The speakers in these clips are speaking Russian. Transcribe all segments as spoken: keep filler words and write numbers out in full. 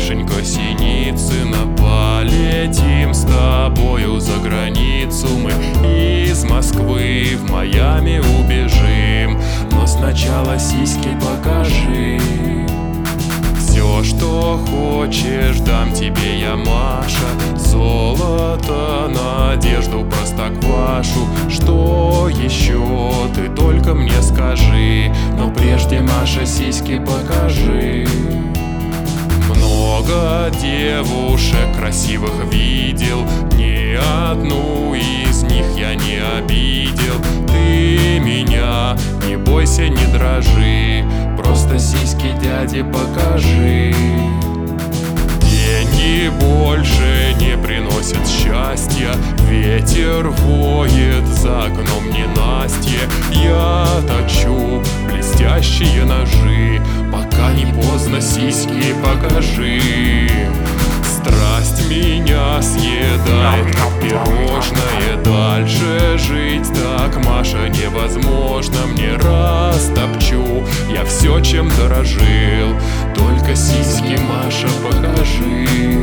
Машенька, Синицына, полетим с тобою за границу. Мы из Москвы в Майами убежим, но сначала сиськи покажи. Все, что хочешь, дам тебе я, Маша. Золото, надежду, простоквашу. Что еще, ты только мне скажи. Но прежде, Маша, сиськи покажи. Много девушек красивых видел, ни одну из них я не обидел. Ты меня не бойся, не дрожи, просто сиськи дяде покажи. Деньги больше не приносят счастья, ветер воет за окном ненастье. Я точу блестящие ножи, пока не поздно, сиськи покажи. Страсть меня съедает, как пирожное. Дальше жить так, Маша, невозможно. Мне растопчу я все, чем дорожил, только сиськи, Маша, покажи.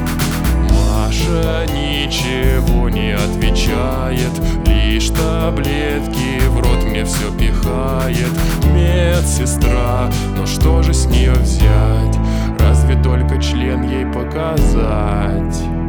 Маша ничего не отвечает, лишь таблетки в рот мне все пихает. Медсестра, но что же с нее взять? Разве только член ей показать?